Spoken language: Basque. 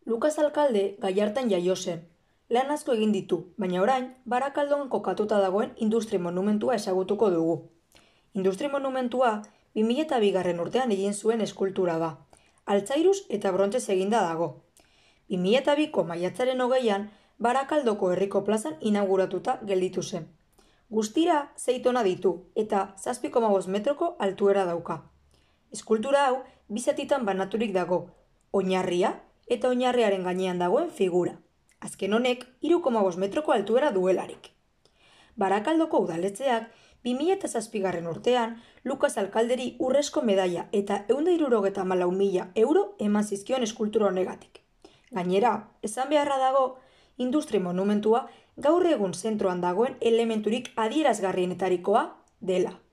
Lukas Alkalde Gallartan jaio zen. Lan asko egin ditu, baina orain Barakaldon kokatuta dagoen industri monumentua ezagutuko dugu. Industri monumentua 2002 urtean egin zuen eskultura da. Altzairuz eta brontzez eginda dago. 2002ko maiatzaren 20an Barakaldoko herriko plazan inauguratuta gelditu zen. Guztira 6 tona ditu eta 7,5 metroko altuera dauka. Eskultura hau bi zatitan banaturik dago, oinarria eta oinarriaren gainean dagoen figura. Azken honek 3,5 metroko altuera duelarik. Barakaldoko udaletxeak 2007 urtean Lukas Alkalderi urrezko medaia eta 164.000 euro eman zizkion eskultura honegatik. Gainera, esan beharra dago, industri monumentua gaur egun zentroan dagoen elementurik adierazgarrienetarikoa dela.